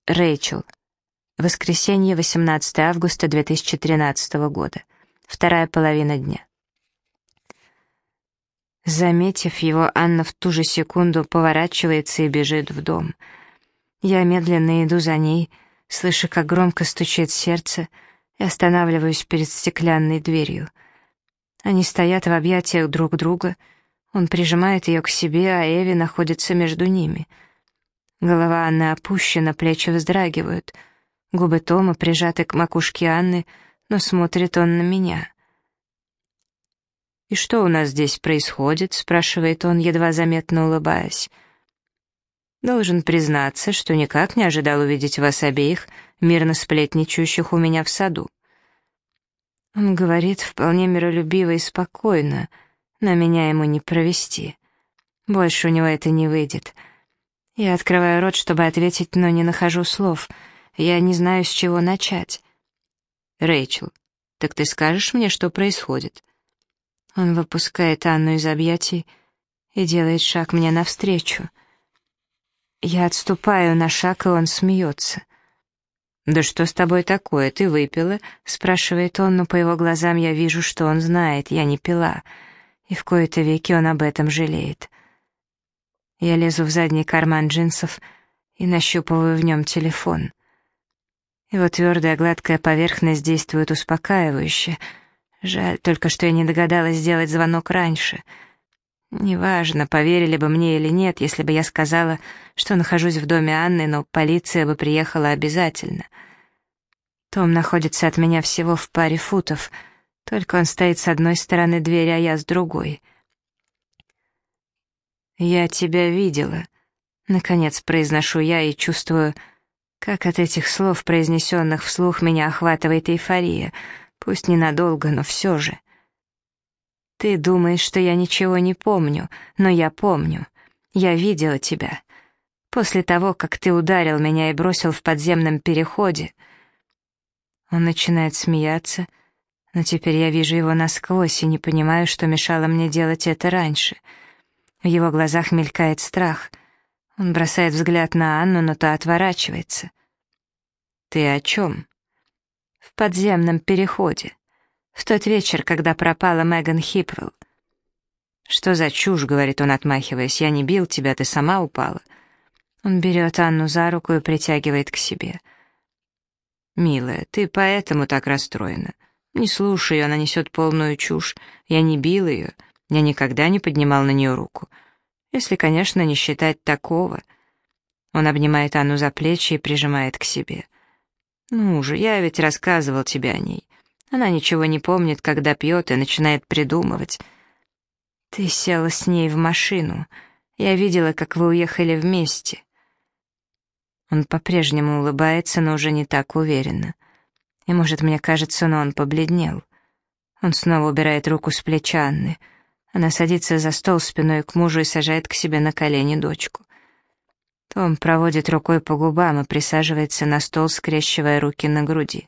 Рэйчел. Воскресенье, 18 августа 2013 года. Вторая половина дня. Заметив его, Анна в ту же секунду поворачивается и бежит в дом. Я медленно иду за ней, слышу, как громко стучит сердце, и останавливаюсь перед стеклянной дверью. Они стоят в объятиях друг друга, он прижимает ее к себе, а Эви находится между ними. Голова Анны опущена, плечи вздрагивают. Губы Тома прижаты к макушке Анны, но смотрит он на меня. «И что у нас здесь происходит?» — спрашивает он, едва заметно улыбаясь. «Должен признаться, что никак не ожидал увидеть вас обеих, мирно сплетничающих у меня в саду». Он говорит вполне миролюбиво и спокойно, но меня ему не провести. Больше у него это не выйдет. Я открываю рот, чтобы ответить, но не нахожу слов. Я не знаю, с чего начать. «Рэйчел, так ты скажешь мне, что происходит?» Он выпускает Анну из объятий и делает шаг мне навстречу. Я отступаю на шаг, и он смеется. «Да что с тобой такое? Ты выпила?» — спрашивает он, но по его глазам я вижу, что он знает, я не пила, и в кои-то веки он об этом жалеет. Я лезу в задний карман джинсов и нащупываю в нем телефон. Его твердая гладкая поверхность действует успокаивающе. Жаль только, что я не догадалась сделать звонок раньше. Неважно, поверили бы мне или нет, если бы я сказала, что нахожусь в доме Анны, но полиция бы приехала обязательно. Том находится от меня всего в паре футов, только он стоит с одной стороны двери, а я с другой. «Я тебя видела», — наконец произношу я и чувствую, как от этих слов, произнесенных вслух, меня охватывает эйфория, пусть ненадолго, но все же. «Ты думаешь, что я ничего не помню, но я помню. Я видела тебя. После того, как ты ударил меня и бросил в подземном переходе». Он начинает смеяться, но теперь я вижу его насквозь и не понимаю, что мешало мне делать это раньше. В его глазах мелькает страх. Он бросает взгляд на Анну, но та отворачивается. «Ты о чем?» «В подземном переходе. В тот вечер, когда пропала Меган Хипвелл». «Что за чушь?» — говорит он, отмахиваясь. «Я не бил тебя, ты сама упала». Он берет Анну за руку и притягивает к себе. «Милая, ты поэтому так расстроена. Не слушай ее, она несет полную чушь. Я не бил ее, я никогда не поднимал на нее руку. Если, конечно, не считать такого». Он обнимает Анну за плечи и прижимает к себе. «Ну же, я ведь рассказывал тебе о ней. Она ничего не помнит, когда пьет и начинает придумывать. Ты села с ней в машину. Я видела, как вы уехали вместе». Он по-прежнему улыбается, но уже не так уверенно. И, может, мне кажется, но он побледнел. Он снова убирает руку с плеча Анны. Она садится за стол спиной к мужу и сажает к себе на колени дочку. Том проводит рукой по губам и присаживается на стол, скрещивая руки на груди.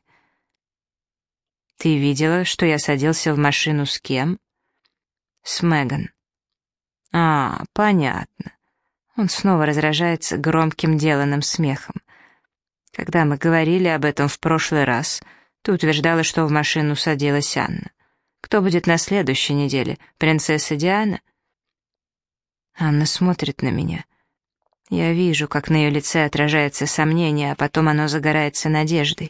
«Ты видела, что я садился в машину с кем?» «С Меган». «А, понятно». Он снова разражается громким деланным смехом. «Когда мы говорили об этом в прошлый раз, ты утверждала, что в машину садилась Анна. Кто будет на следующей неделе? Принцесса Диана?» Анна смотрит на меня. Я вижу, как на ее лице отражается сомнение, а потом оно загорается надеждой.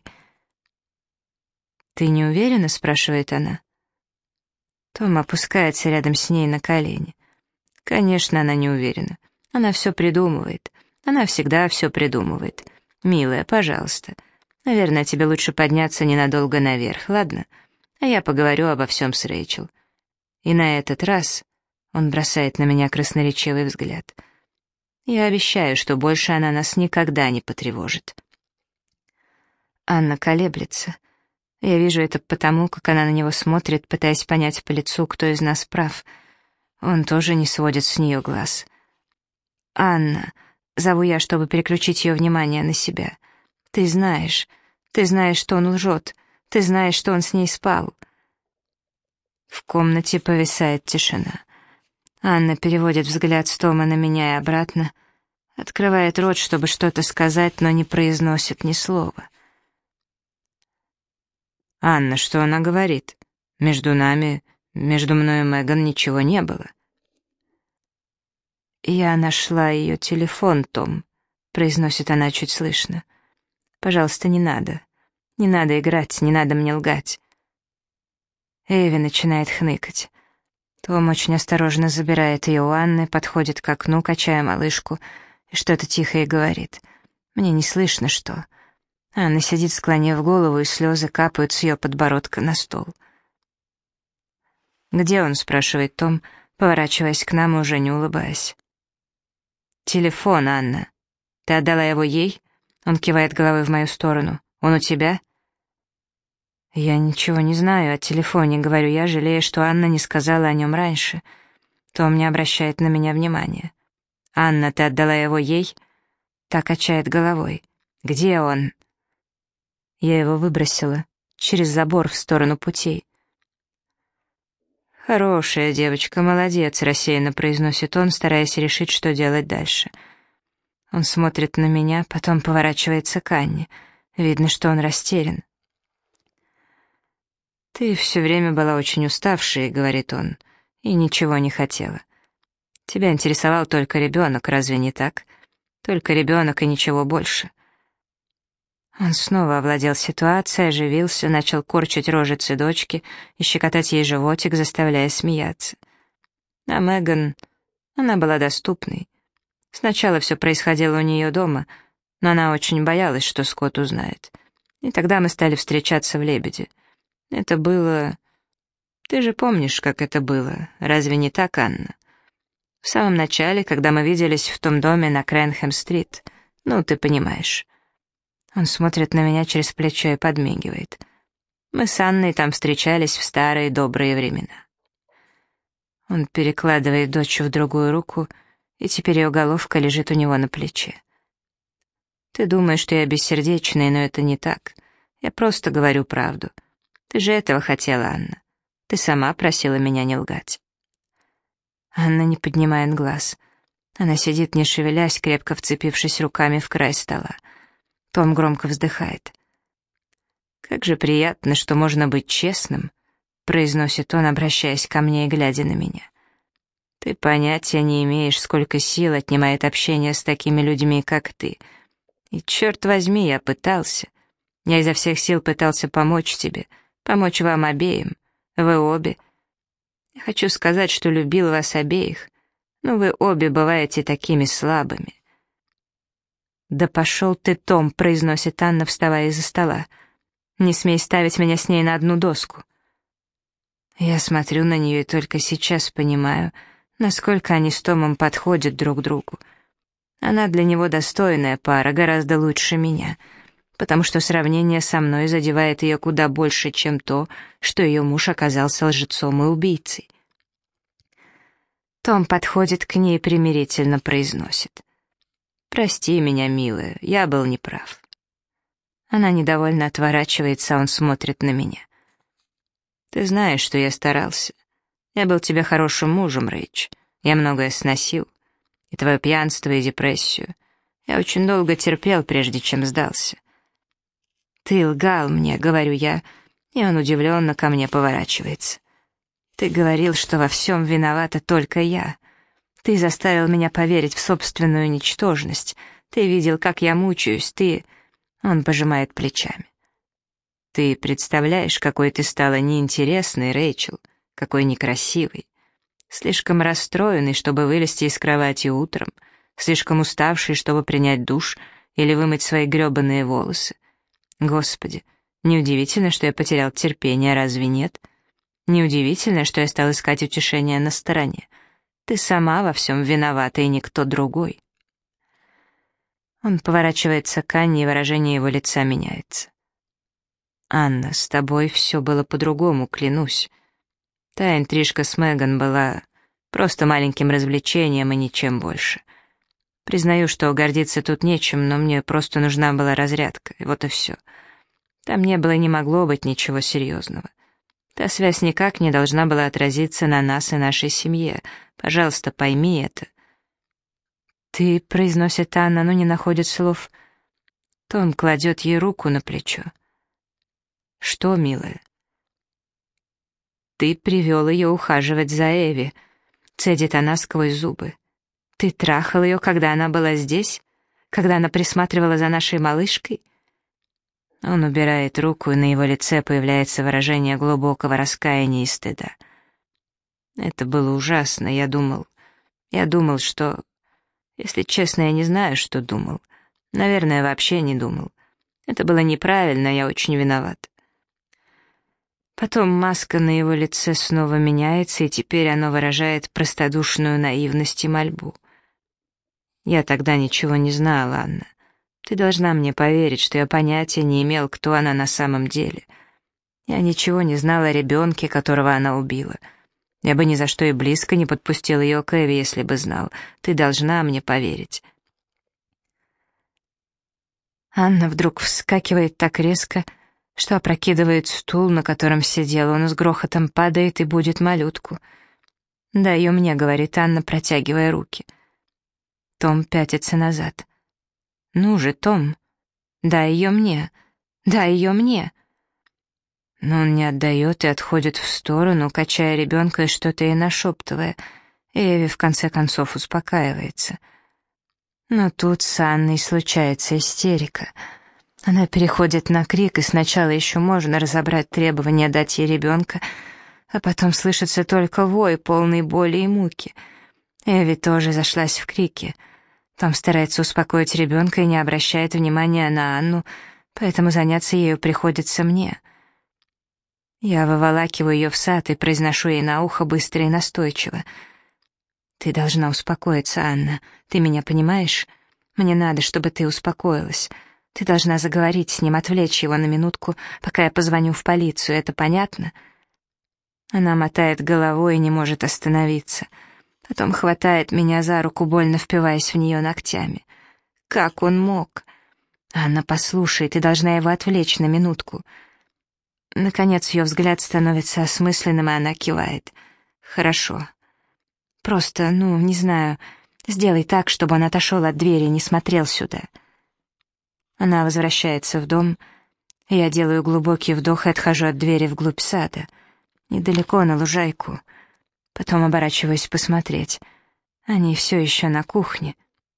«Ты не уверена?» — спрашивает она. Том опускается рядом с ней на колени. Конечно, она не уверена. Она все придумывает. Она всегда все придумывает. «Милая, пожалуйста. Наверное, тебе лучше подняться ненадолго наверх, ладно? А я поговорю обо всем с Рэйчел. И на этот раз...» Он бросает на меня красноречивый взгляд. «Я обещаю, что больше она нас никогда не потревожит». Анна колеблется. Я вижу это потому, как она на него смотрит, пытаясь понять по лицу, кто из нас прав. Он тоже не сводит с нее глаз. «Анна», — зову я, чтобы переключить ее внимание на себя. Ты знаешь, что он лжет, ты знаешь, что он с ней спал». В комнате повисает тишина. Анна переводит взгляд с Тома на меня и обратно. Открывает рот, чтобы что-то сказать, но не произносит ни слова. «Анна, что она говорит? Между нами, между мной и Меган ничего не было». «Я нашла ее телефон, Том», — произносит она чуть слышно. «Пожалуйста, не надо. Не надо играть, не надо мне лгать». Эйви начинает хныкать. Том очень осторожно забирает ее у Анны, подходит к окну, качая малышку, и что-то тихо ей говорит. Мне не слышно, что. Анна сидит, склонив голову, и слезы капают с ее подбородка на стол. «Где он?» — спрашивает Том, поворачиваясь к нам и уже не улыбаясь. «Телефон, Анна. Ты отдала его ей?» Он кивает головой в мою сторону. «Он у тебя?» «Я ничего не знаю о телефоне», — говорю я, жалея, что Анна не сказала о нем раньше. Том не обращает на меня внимания. «Анна, ты отдала его ей?» Так качает головой. «Где он?» Я его выбросила через забор в сторону путей. «Хорошая девочка, молодец», — рассеянно произносит он, стараясь решить, что делать дальше. Он смотрит на меня, потом поворачивается к Анне. Видно, что он растерян. «Ты все время была очень уставшей», — говорит он, — «и ничего не хотела. Тебя интересовал только ребенок, разве не так? Только ребенок и ничего больше». Он снова овладел ситуацией, оживился, начал корчить рожицы дочки и щекотать ей животик, заставляя смеяться. А Меган, она была доступной. Сначала все происходило у нее дома, но она очень боялась, что Скотт узнает. И тогда мы стали встречаться в «Лебеде». Это было... Ты же помнишь, как это было, разве не так, Анна? В самом начале, когда мы виделись в том доме на Крэнхэм-стрит. Ну, ты понимаешь. Он смотрит на меня через плечо и подмигивает. Мы с Анной там встречались в старые добрые времена. Он перекладывает дочь в другую руку, и теперь ее головка лежит у него на плече. Ты думаешь, что я бессердечный, но это не так. Я просто говорю правду. Ты же этого хотела, Анна. Ты сама просила меня не лгать. Анна не поднимает глаз. Она сидит, не шевелясь, крепко вцепившись руками в край стола. Том громко вздыхает. «Как же приятно, что можно быть честным», — произносит он, обращаясь ко мне и глядя на меня. «Ты понятия не имеешь, сколько сил отнимает общение с такими людьми, как ты. И, черт возьми, я пытался. Я изо всех сил пытался помочь тебе, помочь вам обеим. Вы обе. Я хочу сказать, что любил вас обеих, но вы обе бываете такими слабыми». «Да пошел ты, Том», — произносит Анна, вставая из-за стола. «Не смей ставить меня с ней на одну доску». Я смотрю на нее и только сейчас понимаю, насколько они с Томом подходят друг другу. Она для него достойная пара, гораздо лучше меня, потому что сравнение со мной задевает ее куда больше, чем то, что ее муж оказался лжецом и убийцей. Том подходит к ней и примирительно произносит: «Прости меня, милая, я был неправ». Она недовольно отворачивается, а он смотрит на меня. «Ты знаешь, что я старался. Я был тебе хорошим мужем, Рэйч. Я многое сносил. И твое пьянство, и депрессию. Я очень долго терпел, прежде чем сдался». «Ты лгал мне», — говорю я, и он удивленно ко мне поворачивается. «Ты говорил, что во всем виновата только я. Ты заставил меня поверить в собственную ничтожность. Ты видел, как я мучаюсь, ты...» Он пожимает плечами. «Ты представляешь, какой ты стала неинтересной, Рэйчел, какой некрасивой. Слишком расстроенный, чтобы вылезти из кровати утром, слишком уставший, чтобы принять душ или вымыть свои гребаные волосы. Господи, неудивительно, что я потерял терпение, разве нет? Неудивительно, что я стал искать утешения на стороне. Ты сама во всем виновата, и никто другой». Он поворачивается к Анне, и выражение его лица меняется. «Анна, с тобой все было по-другому, клянусь. Та интрижка с Меган была просто маленьким развлечением и ничем больше. Признаю, что гордиться тут нечем, но мне просто нужна была разрядка, и вот и все. Там не было и не могло быть ничего серьезного. Та связь никак не должна была отразиться на нас и нашей семье. Пожалуйста, пойми это». «Ты», — произносит Анна, но не находит слов. Том кладет ей руку на плечо. «Что, милая?» «Ты привел ее ухаживать за Эви», — цедит она сквозь зубы. «Ты трахал ее, когда она была здесь? Когда она присматривала за нашей малышкой?» Он убирает руку, и на его лице появляется выражение глубокого раскаяния и стыда. «Это было ужасно, я думал, что... Если честно, я не знаю, что думал. Наверное, вообще не думал. Это было неправильно, я очень виноват». Потом маска на его лице снова меняется, и теперь оно выражает простодушную наивность и мольбу. «Я тогда ничего не знала, Анна. Ты должна мне поверить, что я понятия не имел, кто она на самом деле. Я ничего не знала о ребенке, которого она убила. Я бы ни за что и близко не подпустил ее к Эви, если бы знал. Ты должна мне поверить». Анна вдруг вскакивает так резко, что опрокидывает стул, на котором сидел. Он с грохотом падает и будет малютку. «Дай ее мне», — говорит Анна, протягивая руки. Том пятится назад. «Ну же, Том, дай ее мне, дай ее мне». Но он не отдает и отходит в сторону, качая ребенка и что-то ей нашептывая. Эви в конце концов успокаивается. Но тут с Анной случается истерика. Она переходит на крик, и сначала еще можно разобрать требование дать ей ребенка, а потом слышится только вой, полный боли и муки. Эви тоже зашлась в крике. Том старается успокоить ребенка и не обращает внимания на Анну, поэтому заняться ею приходится мне. Я выволакиваю ее в сад и произношу ей на ухо быстро и настойчиво. «Ты должна успокоиться, Анна. Ты меня понимаешь? Мне надо, чтобы ты успокоилась. Ты должна заговорить с ним, отвлечь его на минутку, пока я позвоню в полицию. Это понятно?» Она мотает головой и не может остановиться. Потом хватает меня за руку, больно впиваясь в нее ногтями. Как он мог? «Анна, послушай, ты должна его отвлечь на минутку». Наконец ее взгляд становится осмысленным, и она кивает. «Хорошо. Просто, не знаю, сделай так, чтобы он отошел от двери и не смотрел сюда». Она возвращается в дом. Я делаю глубокий вдох и отхожу от двери вглубь сада. Недалеко, на лужайку. Потом оборачиваюсь посмотреть. Они все еще на кухне.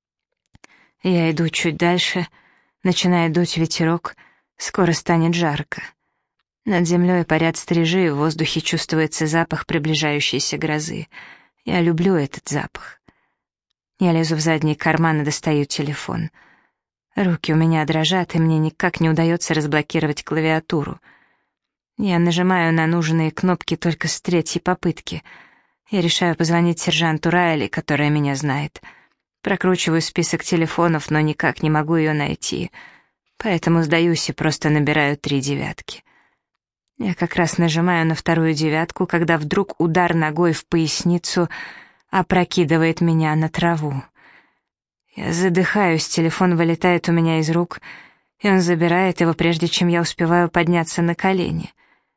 Я иду чуть дальше. Начинает дуть ветерок. Скоро станет жарко. Над землей парят стрижи, в воздухе чувствуется запах приближающейся грозы. Я люблю этот запах. Я лезу в задний карман и достаю телефон. Руки у меня дрожат, и мне никак не удается разблокировать клавиатуру. Я нажимаю на нужные кнопки только с третьей попытки. Я решаю позвонить сержанту Райли, которая меня знает. Прокручиваю список телефонов, но никак не могу ее найти. Поэтому сдаюсь и просто набираю 3 девятки. Я как раз нажимаю на 2-ю девятку, когда вдруг удар ногой в поясницу опрокидывает меня на траву. Я задыхаюсь, телефон вылетает у меня из рук, и он забирает его, прежде чем я успеваю подняться на колени.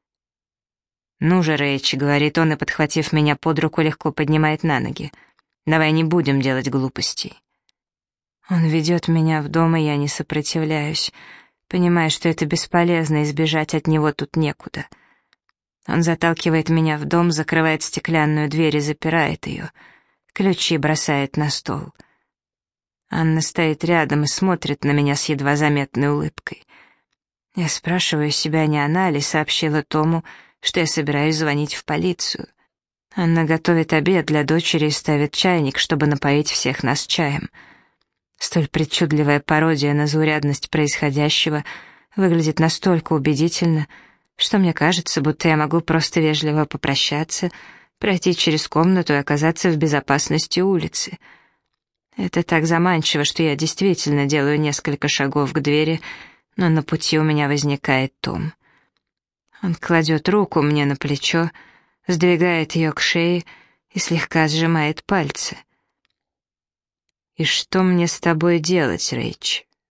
«Ну же, Рэйч», — говорит он, и, подхватив меня под руку, легко поднимает на ноги. «Давай не будем делать глупостей». Он ведет меня в дом, и я не сопротивляюсь, понимая, что это бесполезно, и сбежать от него тут некуда. Он заталкивает меня в дом, закрывает стеклянную дверь и запирает ее. Ключи бросает на стол. Анна стоит рядом и смотрит на меня с едва заметной улыбкой. Я спрашиваю себя, не она ли сообщила Тому, что я собираюсь звонить в полицию. Анна готовит обед для дочери и ставит чайник, чтобы напоить всех нас чаем. Столь причудливая пародия на заурядность происходящего выглядит настолько убедительно, что мне кажется, будто я могу просто вежливо попрощаться, пройти через комнату и оказаться в безопасности улицы. Это так заманчиво, что я действительно делаю несколько шагов к двери, но на пути у меня возникает Том. Он кладет руку мне на плечо, сдвигает ее к шее и слегка сжимает пальцы. «И что мне с тобой делать, Рэйч?»